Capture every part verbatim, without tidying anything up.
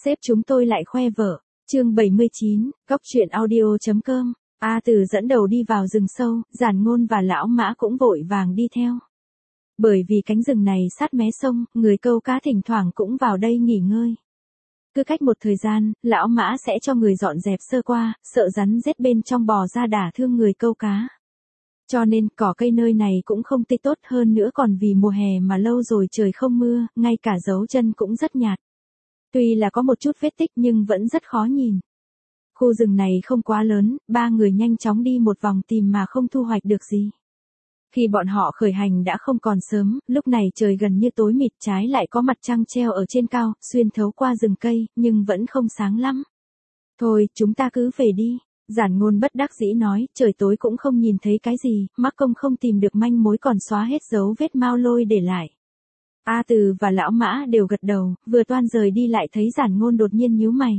Sếp chúng tôi lại khoe vợ. Chương bảy mươi chín, Cóc truyện audio.com. A Từ dẫn đầu đi vào rừng sâu, Giản Ngôn và lão Mã cũng vội vàng đi theo. Bởi vì cánh rừng này sát mé sông, người câu cá thỉnh thoảng cũng vào đây nghỉ ngơi. Cứ cách một thời gian, lão Mã sẽ cho người dọn dẹp sơ qua, sợ rắn rết bên trong bò ra đả thương người câu cá. Cho nên cỏ cây nơi này cũng không tươi tốt, hơn nữa còn vì mùa hè mà lâu rồi trời không mưa, ngay cả dấu chân cũng rất nhạt. Tuy là có một chút vết tích nhưng vẫn rất khó nhìn. Khu rừng này không quá lớn, ba người nhanh chóng đi một vòng tìm mà không thu hoạch được gì. Khi bọn họ khởi hành đã không còn sớm, lúc này trời gần như tối mịt, trái lại có mặt trăng treo ở trên cao, xuyên thấu qua rừng cây, nhưng vẫn không sáng lắm. Thôi, chúng ta cứ về đi. Giản Ngôn bất đắc dĩ nói, trời tối cũng không nhìn thấy cái gì, mắc công không tìm được manh mối còn xóa hết dấu vết Mao Lôi để lại. A Từ và lão Mã đều gật đầu, vừa toan rời đi lại thấy Giản Ngôn đột nhiên nhíu mày.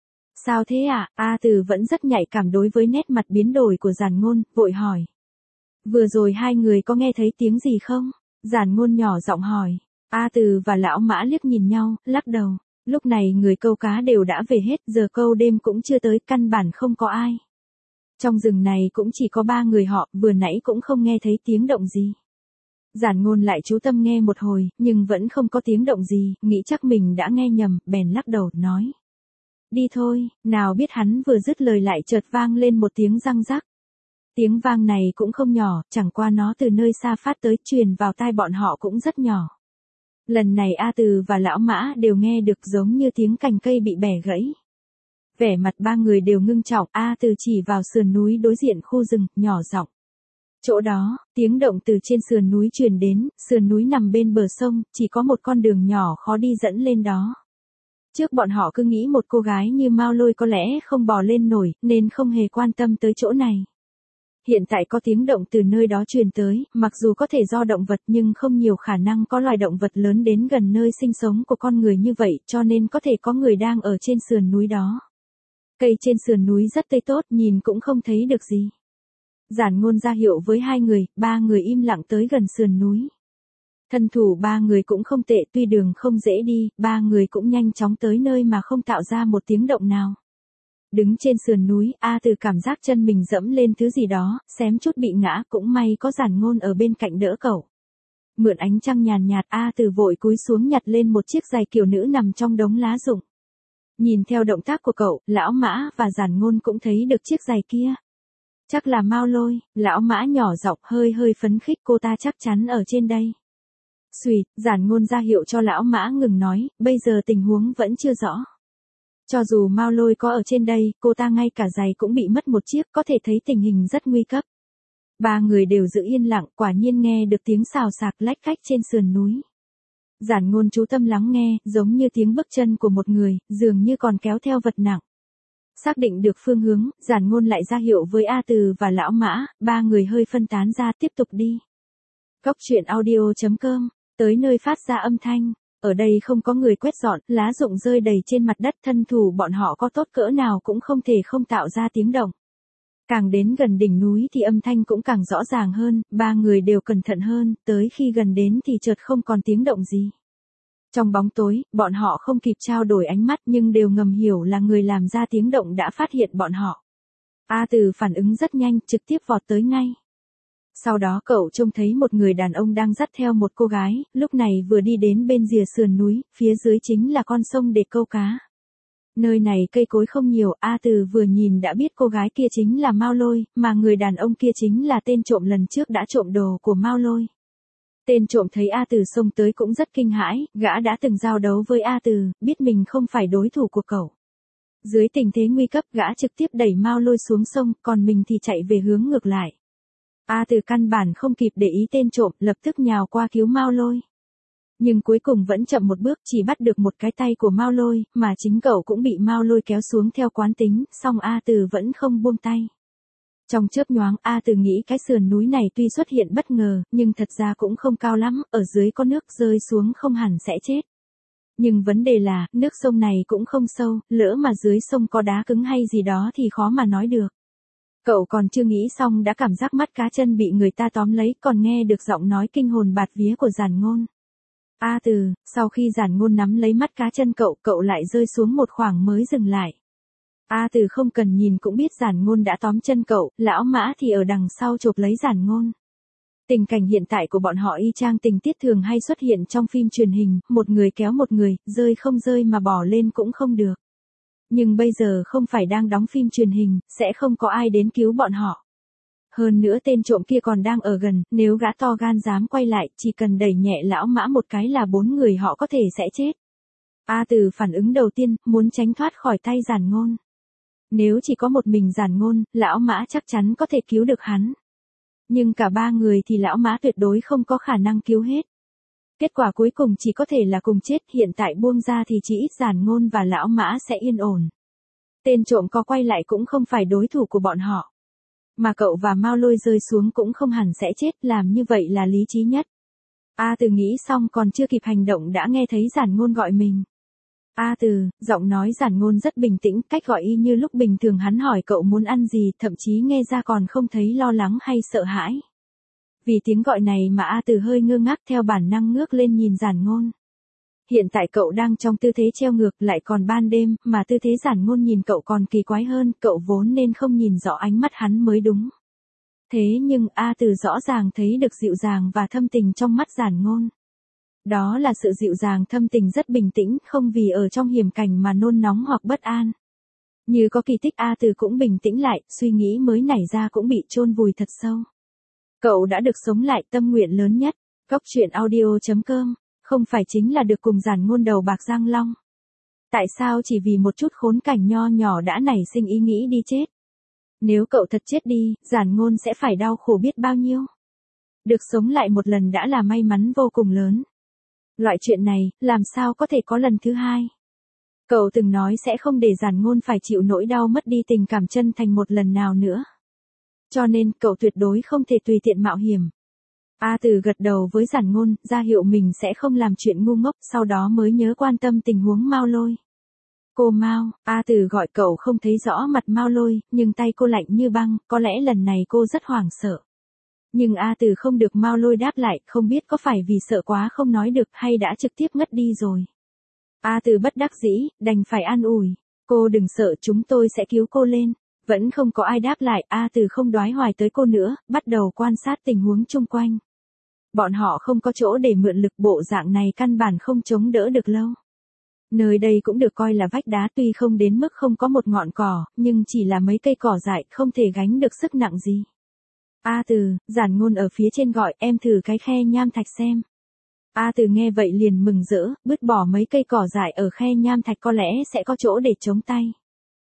Sao thế ạ? À? A Từ vẫn rất nhạy cảm đối với nét mặt biến đổi của Giản Ngôn, vội hỏi. Vừa rồi hai người có nghe thấy tiếng gì không? Giản Ngôn nhỏ giọng hỏi. A Từ và lão Mã liếc nhìn nhau, lắc đầu. Lúc này người câu cá đều đã về hết, giờ câu đêm cũng chưa tới, căn bản không có ai. Trong rừng này cũng chỉ có ba người họ, vừa nãy cũng không nghe thấy tiếng động gì. Giản Ngôn lại chú tâm nghe một hồi, nhưng vẫn không có tiếng động gì, nghĩ chắc mình đã nghe nhầm, bèn lắc đầu, nói. Đi thôi, nào biết hắn vừa dứt lời lại chợt vang lên một tiếng răng rắc. Tiếng vang này cũng không nhỏ, chẳng qua nó từ nơi xa phát tới, truyền vào tai bọn họ cũng rất nhỏ. Lần này A Từ và lão Mã đều nghe được giống như tiếng cành cây bị bẻ gãy. Vẻ mặt ba người đều ngưng trọng, A Từ chỉ vào sườn núi đối diện khu rừng, nhỏ giọng. Chỗ đó, tiếng động từ trên sườn núi truyền đến, sườn núi nằm bên bờ sông, chỉ có một con đường nhỏ khó đi dẫn lên đó. Trước bọn họ cứ nghĩ một cô gái như Mao Lôi có lẽ không bò lên nổi, nên không hề quan tâm tới chỗ này. Hiện tại có tiếng động từ nơi đó truyền tới, mặc dù có thể do động vật nhưng không nhiều khả năng có loài động vật lớn đến gần nơi sinh sống của con người như vậy, cho nên có thể có người đang ở trên sườn núi đó. Cây trên sườn núi rất tươi tốt, nhìn cũng không thấy được gì. Giản Ngôn ra hiệu với hai người, ba người im lặng tới gần sườn núi. Thân thủ ba người cũng không tệ, tuy đường không dễ đi, ba người cũng nhanh chóng tới nơi mà không tạo ra một tiếng động nào. Đứng trên sườn núi, A Từ cảm giác chân mình dẫm lên thứ gì đó, xém chút bị ngã, cũng may có Giản Ngôn ở bên cạnh đỡ cậu. Mượn ánh trăng nhàn nhạt, A Từ vội cúi xuống nhặt lên một chiếc giày kiểu nữ nằm trong đống lá rụng. Nhìn theo động tác của cậu, lão Mã và Giản Ngôn cũng thấy được chiếc giày kia. Chắc là Mao Lôi, lão Mã nhỏ giọng hơi hơi phấn khích, cô ta chắc chắn ở trên đây. Xùi, Giản Ngôn ra hiệu cho lão Mã ngừng nói, bây giờ tình huống vẫn chưa rõ. Cho dù Mao Lôi có ở trên đây, cô ta ngay cả giày cũng bị mất một chiếc, có thể thấy tình hình rất nguy cấp. Ba người đều giữ yên lặng, quả nhiên nghe được tiếng xào xạc lách cách trên sườn núi. Giản Ngôn chú tâm lắng nghe, giống như tiếng bước chân của một người, dường như còn kéo theo vật nặng. Xác định được phương hướng, Giản Ngôn lại ra hiệu với A Từ và lão Mã, ba người hơi phân tán ra tiếp tục đi. Cóc truyện audio.com, tới nơi phát ra âm thanh. Ở đây không có người quét dọn, lá rụng rơi đầy trên mặt đất, thân thủ bọn họ có tốt cỡ nào cũng không thể không tạo ra tiếng động. Càng đến gần đỉnh núi thì âm thanh cũng càng rõ ràng hơn, ba người đều cẩn thận hơn, tới khi gần đến thì chợt không còn tiếng động gì. Trong bóng tối, bọn họ không kịp trao đổi ánh mắt nhưng đều ngầm hiểu là người làm ra tiếng động đã phát hiện bọn họ. A Từ phản ứng rất nhanh, trực tiếp vọt tới ngay. Sau đó cậu trông thấy một người đàn ông đang dắt theo một cô gái, lúc này vừa đi đến bên rìa sườn núi, phía dưới chính là con sông để câu cá. Nơi này cây cối không nhiều, A Từ vừa nhìn đã biết cô gái kia chính là Mao Lôi, mà người đàn ông kia chính là tên trộm lần trước đã trộm đồ của Mao Lôi. Tên trộm thấy A Từ xông tới cũng rất kinh hãi, gã đã từng giao đấu với A Từ, biết mình không phải đối thủ của cậu. Dưới tình thế nguy cấp, gã trực tiếp đẩy Mao Lôi xuống sông, còn mình thì chạy về hướng ngược lại. A Từ căn bản không kịp để ý tên trộm, lập tức nhào qua cứu Mao Lôi. Nhưng cuối cùng vẫn chậm một bước, chỉ bắt được một cái tay của Mao Lôi, mà chính cậu cũng bị Mao Lôi kéo xuống theo quán tính, song A Từ vẫn không buông tay. Trong chớp nhoáng, A Từ nghĩ cái sườn núi này tuy xuất hiện bất ngờ, nhưng thật ra cũng không cao lắm, ở dưới có nước rơi xuống không hẳn sẽ chết. Nhưng vấn đề là, nước sông này cũng không sâu, lỡ mà dưới sông có đá cứng hay gì đó thì khó mà nói được. Cậu còn chưa nghĩ xong đã cảm giác mắt cá chân bị người ta tóm lấy, còn nghe được giọng nói kinh hồn bạt vía của Giản Ngôn. A Từ, sau khi Giản Ngôn nắm lấy mắt cá chân cậu, cậu lại rơi xuống một khoảng mới dừng lại. A Từ không cần nhìn cũng biết Giản Ngôn đã tóm chân cậu, lão Mã thì ở đằng sau chộp lấy Giản Ngôn. Tình cảnh hiện tại của bọn họ y chang tình tiết thường hay xuất hiện trong phim truyền hình, một người kéo một người, rơi không rơi mà bỏ lên cũng không được. Nhưng bây giờ không phải đang đóng phim truyền hình, sẽ không có ai đến cứu bọn họ. Hơn nữa tên trộm kia còn đang ở gần, nếu gã to gan dám quay lại, chỉ cần đẩy nhẹ lão Mã một cái là bốn người họ có thể sẽ chết. A Từ phản ứng đầu tiên, muốn tránh thoát khỏi tay Giản Ngôn. Nếu chỉ có một mình Giản Ngôn, lão Mã chắc chắn có thể cứu được hắn. Nhưng cả ba người thì lão Mã tuyệt đối không có khả năng cứu hết. Kết quả cuối cùng chỉ có thể là cùng chết, hiện tại buông ra thì chỉ ít Giản Ngôn và lão Mã sẽ yên ổn. Tên trộm có quay lại cũng không phải đối thủ của bọn họ. Mà cậu và Mao Lôi rơi xuống cũng không hẳn sẽ chết, làm như vậy là lý trí nhất. A Từ nghĩ xong còn chưa kịp hành động đã nghe thấy Giản Ngôn gọi mình. A Từ, giọng nói Giản Ngôn rất bình tĩnh, cách gọi y như lúc bình thường hắn hỏi cậu muốn ăn gì, thậm chí nghe ra còn không thấy lo lắng hay sợ hãi. Vì tiếng gọi này mà A Từ hơi ngơ ngác, theo bản năng ngước lên nhìn Giản Ngôn. Hiện tại cậu đang trong tư thế treo ngược, lại còn ban đêm, mà tư thế Giản Ngôn nhìn cậu còn kỳ quái hơn, cậu vốn nên không nhìn rõ ánh mắt hắn mới đúng. Thế nhưng A Từ rõ ràng thấy được dịu dàng và thâm tình trong mắt Giản Ngôn. Đó là sự dịu dàng thâm tình rất bình tĩnh, không vì ở trong hiểm cảnh mà nôn nóng hoặc bất an. Như có kỳ tích, A Từ cũng bình tĩnh lại, suy nghĩ mới nảy ra cũng bị chôn vùi thật sâu. Cậu đã được sống lại, tâm nguyện lớn nhất. Góc truyện audio chấm com, không phải chính là được cùng Giản Ngôn đầu bạc răng long. Tại sao chỉ vì một chút khốn cảnh nho nhỏ đã nảy sinh ý nghĩ đi chết? Nếu cậu thật chết đi, Giản Ngôn sẽ phải đau khổ biết bao nhiêu. Được sống lại một lần đã là may mắn vô cùng lớn. Loại chuyện này, làm sao có thể có lần thứ hai? Cậu từng nói sẽ không để Giản Ngôn phải chịu nỗi đau mất đi tình cảm chân thành một lần nào nữa. Cho nên, cậu tuyệt đối không thể tùy tiện mạo hiểm. A Từ gật đầu với Giản Ngôn, ra hiệu mình sẽ không làm chuyện ngu ngốc, sau đó mới nhớ quan tâm tình huống Mao Lôi. Cô Mao, A Từ gọi cậu không thấy rõ mặt Mao Lôi, nhưng tay cô lạnh như băng, có lẽ lần này cô rất hoảng sợ. Nhưng A Từ không được Mao Lôi đáp lại, không biết có phải vì sợ quá không nói được hay đã trực tiếp ngất đi rồi. A Từ bất đắc dĩ, đành phải an ủi. Cô đừng sợ, chúng tôi sẽ cứu cô lên. Vẫn không có ai đáp lại, A Từ không đoái hoài tới cô nữa, bắt đầu quan sát tình huống chung quanh. Bọn họ không có chỗ để mượn lực, bộ dạng này căn bản không chống đỡ được lâu. Nơi đây cũng được coi là vách đá, tuy không đến mức không có một ngọn cỏ, nhưng chỉ là mấy cây cỏ dại, không thể gánh được sức nặng gì. A Từ, Giản Ngôn ở phía trên gọi, em thử cái khe nham thạch xem. A Từ nghe vậy liền mừng rỡ, bứt bỏ mấy cây cỏ dại ở khe nham thạch có lẽ sẽ có chỗ để chống tay.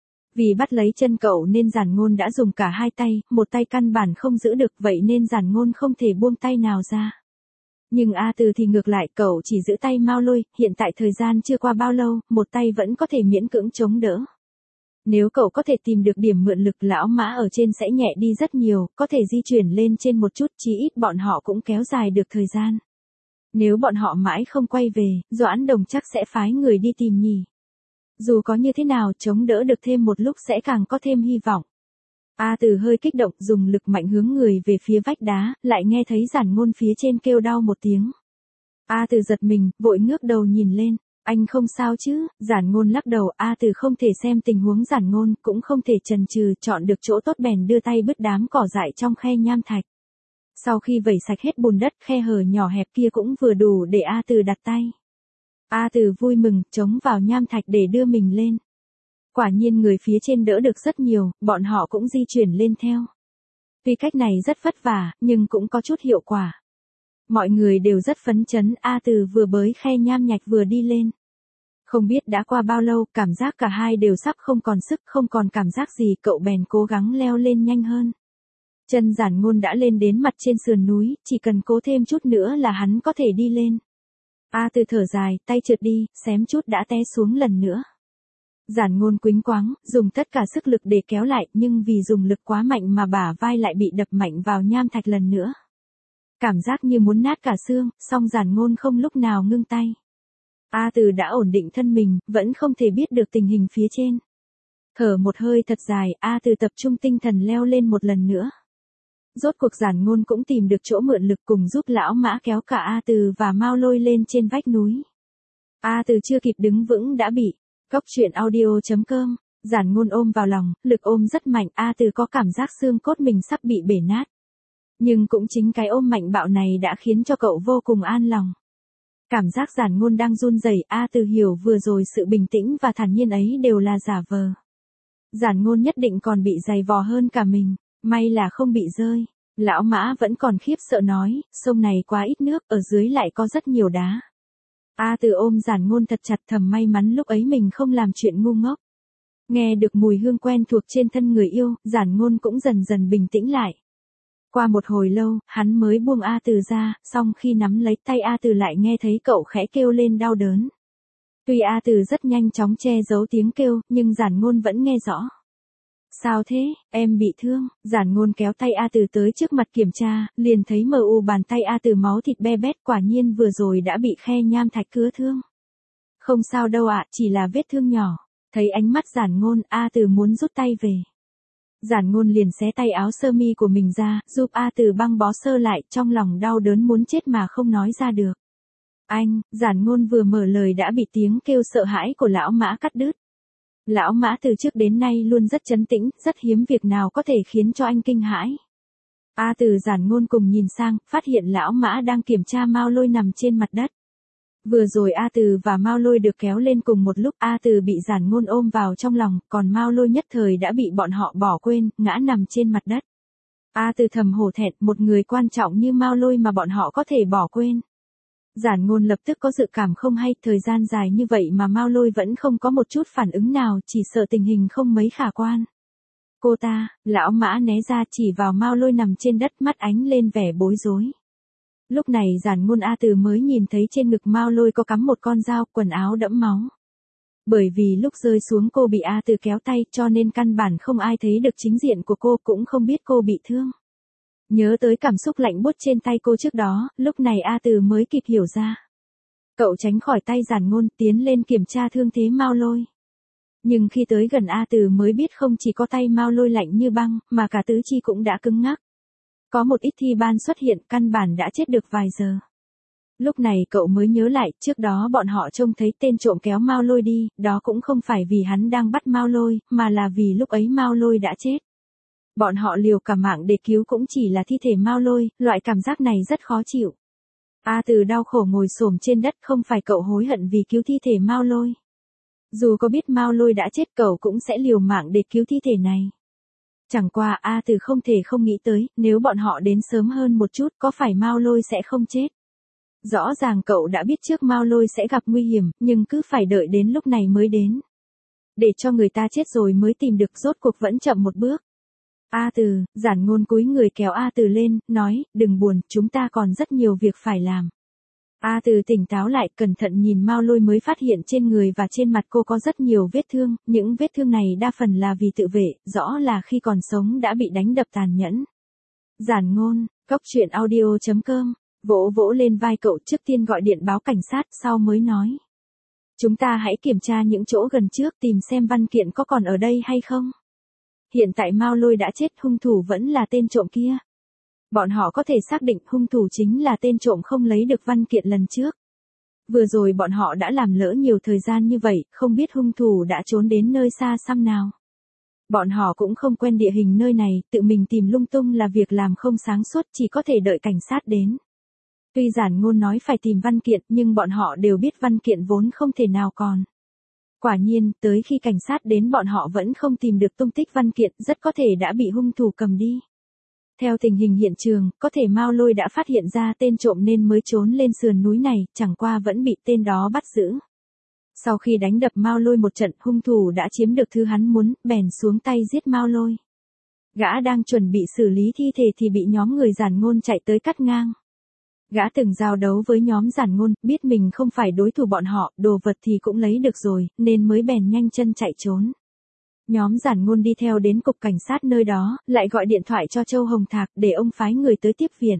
Vì bắt lấy chân cậu nên Giản Ngôn đã dùng cả hai tay, một tay căn bản không giữ được, vậy nên Giản Ngôn không thể buông tay nào ra. Nhưng A Từ thì ngược lại, cậu chỉ giữ tay Mao Lôi, hiện tại thời gian chưa qua bao lâu, một tay vẫn có thể miễn cưỡng chống đỡ. Nếu cậu có thể tìm được điểm mượn lực, lão Mã ở trên sẽ nhẹ đi rất nhiều, có thể di chuyển lên trên một chút, chí ít bọn họ cũng kéo dài được thời gian. Nếu bọn họ mãi không quay về, Doãn Đồng chắc sẽ phái người đi tìm nhỉ. Dù có như thế nào, chống đỡ được thêm một lúc sẽ càng có thêm hy vọng. A Từ hơi kích động, dùng lực mạnh hướng người về phía vách đá, lại nghe thấy Giản Ngôn phía trên kêu đau một tiếng. A Từ giật mình, vội ngước đầu nhìn lên. Anh không sao chứ? Giản Ngôn lắc đầu. A Từ không thể xem tình huống Giản Ngôn, cũng không thể chần chừ, chọn được chỗ tốt bèn đưa tay bứt đám cỏ dại trong khe nham thạch. Sau khi vẩy sạch hết bùn đất, khe hở nhỏ hẹp kia cũng vừa đủ để A Từ đặt tay. A Từ vui mừng, chống vào nham thạch để đưa mình lên. Quả nhiên người phía trên đỡ được rất nhiều, bọn họ cũng di chuyển lên theo. Tuy cách này rất vất vả, nhưng cũng có chút hiệu quả. Mọi người đều rất phấn chấn, A Từ vừa bới khe nham nhạch vừa đi lên. Không biết đã qua bao lâu, cảm giác cả hai đều sắp không còn sức, không còn cảm giác gì, cậu bèn cố gắng leo lên nhanh hơn. Chân Giản Ngôn đã lên đến mặt trên sườn núi, chỉ cần cố thêm chút nữa là hắn có thể đi lên. A Từ thở dài, tay trượt đi, xém chút đã té xuống lần nữa. Giản Ngôn quĩnh quáng, dùng tất cả sức lực để kéo lại, nhưng vì dùng lực quá mạnh mà bả vai lại bị đập mạnh vào nham thạch lần nữa. Cảm giác như muốn nát cả xương, song Giản Ngôn không lúc nào ngưng tay. A Từ đã ổn định thân mình, vẫn không thể biết được tình hình phía trên. Thở một hơi thật dài, A Từ tập trung tinh thần leo lên một lần nữa. Rốt cuộc Giản Ngôn cũng tìm được chỗ mượn lực cùng giúp lão Mã kéo cả A Từ và Mao Lôi lên trên vách núi. A Từ chưa kịp đứng vững đã bị Cốc truyện audio chấm com Giản Ngôn ôm vào lòng, lực ôm rất mạnh, A Từ có cảm giác xương cốt mình sắp bị bể nát. Nhưng cũng chính cái ôm mạnh bạo này đã khiến cho cậu vô cùng an lòng. Cảm giác Giản Ngôn đang run rẩy, A Từ hiểu vừa rồi sự bình tĩnh và thản nhiên ấy đều là giả vờ. Giản Ngôn nhất định còn bị dày vò hơn cả mình, may là không bị rơi. Lão Mã vẫn còn khiếp sợ nói, sông này quá ít nước, ở dưới lại có rất nhiều đá. A Từ ôm Giản Ngôn thật chặt, thầm may mắn lúc ấy mình không làm chuyện ngu ngốc. Nghe được mùi hương quen thuộc trên thân người yêu, Giản Ngôn cũng dần dần bình tĩnh lại. Qua một hồi lâu, hắn mới buông A Từ ra, song khi nắm lấy tay A Từ lại nghe thấy cậu khẽ kêu lên đau đớn. Tuy A Từ rất nhanh chóng che giấu tiếng kêu, nhưng Giản Ngôn vẫn nghe rõ. Sao thế, em bị thương? Giản Ngôn kéo tay A Từ tới trước mặt kiểm tra, liền thấy mờ u bàn tay A Từ máu thịt be bét, quả nhiên vừa rồi đã bị khe nham thạch cứa thương. Không sao đâu ạ, chỉ là vết thương nhỏ. Thấy ánh mắt Giản Ngôn, A Từ muốn rút tay về. Giản Ngôn liền xé tay áo sơ mi của mình ra, giúp A Từ băng bó sơ lại, trong lòng đau đớn muốn chết mà không nói ra được. Anh, Giản Ngôn vừa mở lời đã bị tiếng kêu sợ hãi của lão Mã cắt đứt. Lão Mã từ trước đến nay luôn rất trấn tĩnh, rất hiếm việc nào có thể khiến cho anh kinh hãi. A Từ Giản Ngôn cùng nhìn sang, phát hiện lão Mã đang kiểm tra Mao Lôi nằm trên mặt đất. Vừa rồi A Từ và Mao Lôi được kéo lên cùng một lúc, A Từ bị Giản Ngôn ôm vào trong lòng, còn Mao Lôi nhất thời đã bị bọn họ bỏ quên, ngã nằm trên mặt đất. A Từ thầm hổ thẹn, một người quan trọng như Mao Lôi mà bọn họ có thể bỏ quên. Giản Ngôn lập tức có dự cảm không hay, thời gian dài như vậy mà Mao Lôi vẫn không có một chút phản ứng nào, chỉ sợ tình hình không mấy khả quan. Cô ta, lão Mã né ra chỉ vào Mao Lôi nằm trên đất, mắt ánh lên vẻ bối rối. Lúc này Giản Ngôn A Từ mới nhìn thấy trên ngực Mao Lôi có cắm một con dao, quần áo đẫm máu. Bởi vì lúc rơi xuống cô bị A Từ kéo tay, cho nên căn bản không ai thấy được chính diện của cô, cũng không biết cô bị thương. Nhớ tới cảm xúc lạnh buốt trên tay cô trước đó, lúc này A Từ mới kịp hiểu ra. Cậu tránh khỏi tay Giản Ngôn, tiến lên kiểm tra thương thế Mao Lôi. Nhưng khi tới gần A Từ mới biết không chỉ có tay Mao Lôi lạnh như băng, mà cả tứ chi cũng đã cứng ngắc. Có một ít thi ban xuất hiện, căn bản đã chết được vài giờ. Lúc này cậu mới nhớ lại, trước đó bọn họ trông thấy tên trộm kéo Mao Lôi đi, đó cũng không phải vì hắn đang bắt Mao Lôi, mà là vì lúc ấy Mao Lôi đã chết. Bọn họ liều cả mạng để cứu cũng chỉ là thi thể Mao Lôi, loại cảm giác này rất khó chịu. A Từ đau khổ ngồi xổm trên đất, không phải cậu hối hận vì cứu thi thể Mao Lôi. Dù có biết Mao Lôi đã chết cậu cũng sẽ liều mạng để cứu thi thể này. Chẳng qua A Từ không thể không nghĩ tới, nếu bọn họ đến sớm hơn một chút có phải Mao Lôi sẽ không chết. Rõ ràng cậu đã biết trước Mao Lôi sẽ gặp nguy hiểm, nhưng cứ phải đợi đến lúc này mới đến. Để cho người ta chết rồi mới tìm được, rốt cuộc vẫn chậm một bước. A Từ, Giản Ngôn cúi người kéo A Từ lên, nói, đừng buồn, chúng ta còn rất nhiều việc phải làm. A Từ tỉnh táo lại, cẩn thận nhìn Mao Lôi mới phát hiện trên người và trên mặt cô có rất nhiều vết thương, những vết thương này đa phần là vì tự vệ, rõ là khi còn sống đã bị đánh đập tàn nhẫn. Giản Ngôn, Cốc truyện audio chấm com, vỗ vỗ lên vai cậu, trước tiên gọi điện báo cảnh sát, sau mới nói. Chúng ta hãy kiểm tra những chỗ gần trước, tìm xem văn kiện có còn ở đây hay không. Hiện tại Mao Lôi đã chết, hung thủ vẫn là tên trộm kia. Bọn họ có thể xác định hung thủ chính là tên trộm không lấy được văn kiện lần trước. Vừa rồi bọn họ đã làm lỡ nhiều thời gian như vậy, không biết hung thủ đã trốn đến nơi xa xăm nào. Bọn họ cũng không quen địa hình nơi này, tự mình tìm lung tung là việc làm không sáng suốt, chỉ có thể đợi cảnh sát đến. Tuy Giản Ngôn nói phải tìm văn kiện, nhưng bọn họ đều biết văn kiện vốn không thể nào còn. Quả nhiên, tới khi cảnh sát đến bọn họ vẫn không tìm được tung tích văn kiện, rất có thể đã bị hung thủ cầm đi. Theo tình hình hiện trường, có thể Mao Lôi đã phát hiện ra tên trộm nên mới trốn lên sườn núi này, chẳng qua vẫn bị tên đó bắt giữ. Sau khi đánh đập Mao Lôi một trận, hung thủ đã chiếm được thứ hắn muốn, bèn xuống tay giết Mao Lôi. Gã đang chuẩn bị xử lý thi thể thì bị nhóm người Giản Ngôn chạy tới cắt ngang. Gã từng giao đấu với nhóm Giản Ngôn, biết mình không phải đối thủ bọn họ, đồ vật thì cũng lấy được rồi, nên mới bèn nhanh chân chạy trốn. Nhóm Giản Ngôn đi theo đến cục cảnh sát nơi đó, lại gọi điện thoại cho Châu Hồng Thạc để ông phái người tới tiếp viện.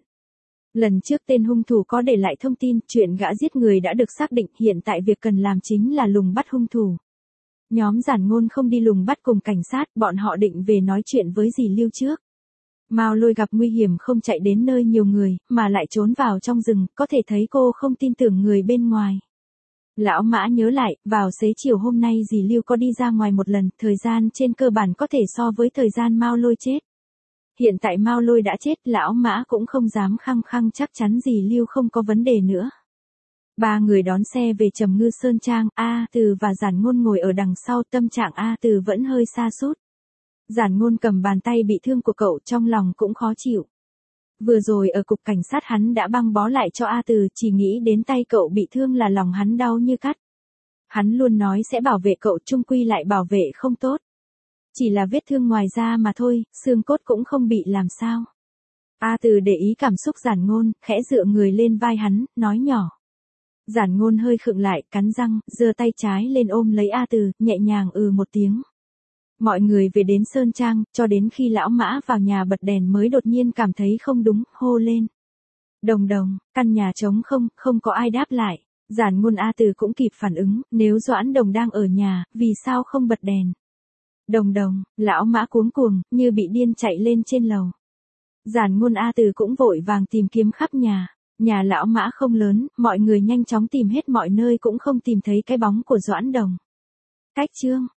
Lần trước tên hung thủ có để lại thông tin, chuyện gã giết người đã được xác định, hiện tại việc cần làm chính là lùng bắt hung thủ. Nhóm Giản Ngôn không đi lùng bắt cùng cảnh sát, bọn họ định về nói chuyện với dì Lưu trước. Mao Lôi gặp nguy hiểm không chạy đến nơi nhiều người, mà lại trốn vào trong rừng, có thể thấy cô không tin tưởng người bên ngoài. Lão Mã nhớ lại, vào xế chiều hôm nay dì Lưu có đi ra ngoài một lần, thời gian trên cơ bản có thể so với thời gian Mao Lôi chết. Hiện tại Mao Lôi đã chết, lão Mã cũng không dám khăng khăng chắc chắn dì Lưu không có vấn đề nữa. Ba người đón xe về Trầm Ngư Sơn Trang, A Từ và Giản Ngôn ngồi ở đằng sau, tâm trạng A Từ vẫn hơi sa sút. Giản Ngôn cầm bàn tay bị thương của cậu, trong lòng cũng khó chịu. Vừa rồi ở cục cảnh sát hắn đã băng bó lại cho A Từ, chỉ nghĩ đến tay cậu bị thương là lòng hắn đau như cắt. Hắn luôn nói sẽ bảo vệ cậu, chung quy lại bảo vệ không tốt. Chỉ là vết thương ngoài da mà thôi, xương cốt cũng không bị làm sao. A Từ để ý cảm xúc Giản Ngôn, khẽ dựa người lên vai hắn, nói nhỏ. Giản Ngôn hơi khựng lại, cắn răng, giơ tay trái lên ôm lấy A Từ, nhẹ nhàng ừ một tiếng. Mọi người về đến Sơn Trang, cho đến khi lão Mã vào nhà bật đèn mới đột nhiên cảm thấy không đúng, hô lên. Đồng Đồng, căn nhà trống không, không có ai đáp lại. Giản Ngôn A Từ cũng kịp phản ứng, nếu Doãn Đồng đang ở nhà, vì sao không bật đèn? Đồng Đồng, lão Mã cuống cuồng, như bị điên chạy lên trên lầu. Giản Ngôn A Từ cũng vội vàng tìm kiếm khắp nhà. Nhà lão Mã không lớn, mọi người nhanh chóng tìm hết mọi nơi cũng không tìm thấy cái bóng của Doãn Đồng. Cách chương